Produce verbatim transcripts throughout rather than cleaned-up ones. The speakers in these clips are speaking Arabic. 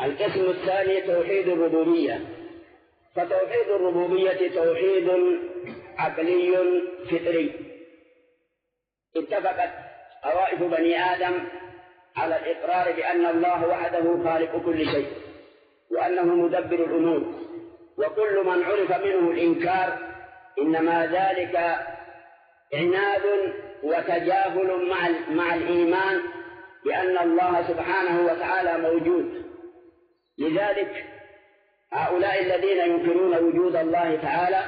القسم الثاني توحيد الربوبية. فتوحيد الربوبية توحيد عقلي فطري. اتفقت طوائف بني آدم على الإقرار بأن الله وحده خالق كل شيء، وأنه مدبر الأمور، وكل من عرف منه الإنكار إنما ذلك عناد وتجاهل مع مع الإيمان بأن الله سبحانه وتعالى موجود. لذلك هؤلاء الذين ينكرون وجود الله تعالى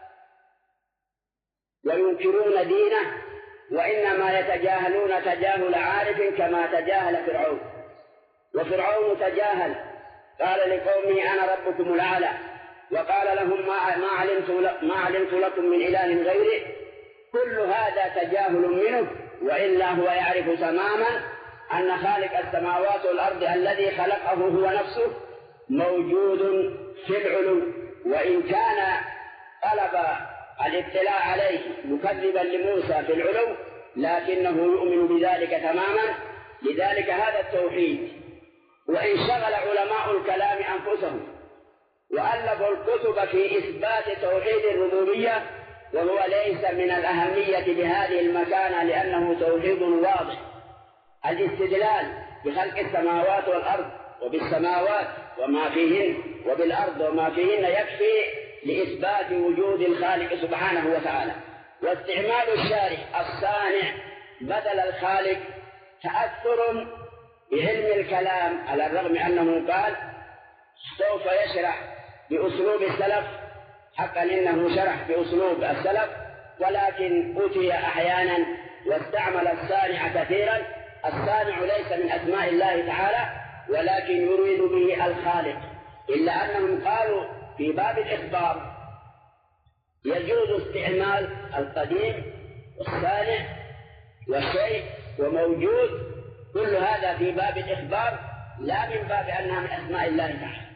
وينكرون دينه وإنما يتجاهلون تجاهل عارف كما تجاهل فرعون. وفرعون تجاهل، قال لقومه أنا ربكم الأعلى، وقال لهم ما علمت ما علمت لكم من إله غيري. كل هذا تجاهل منه، وإلا هو يعرف تماما أن خالق السماوات والأرض الذي خلقه هو نفسه موجود في العلو، وإن كان طلب الاطلاع عليه مكذبا لموسى في العلو لكنه يؤمن بذلك تماما. لذلك هذا التوحيد. وإن شغل علماء الكلام أنفسهم وألفوا الكتب في إثبات توحيد الربوبية، وهو ليس من الأهمية بهذه المكانة لأنه توحيد واضح. الاستدلال بخلق السماوات والأرض وبالسماوات وما فيهن وبالأرض وما فيهن يكفي لإثبات وجود الخالق سبحانه وتعالى. واستعمال الشارع الصانع بدل الخالق تأثر بعلم الكلام، على الرغم أنه قال سوف يشرح بأسلوب السلف، حقا إنه شرح بأسلوب السلف، ولكن أتي أحيانا واستعمل الصانع كثيرا. الصانع ليس من أسماء الله تعالى ولكن يريد به الخالق، إلا أنهم قالوا في باب الإخبار يجوز استعمال القديم والصانع والشيء وموجود، كل هذا في باب الإخبار لا من باب أنها من أسماء الله تعالى.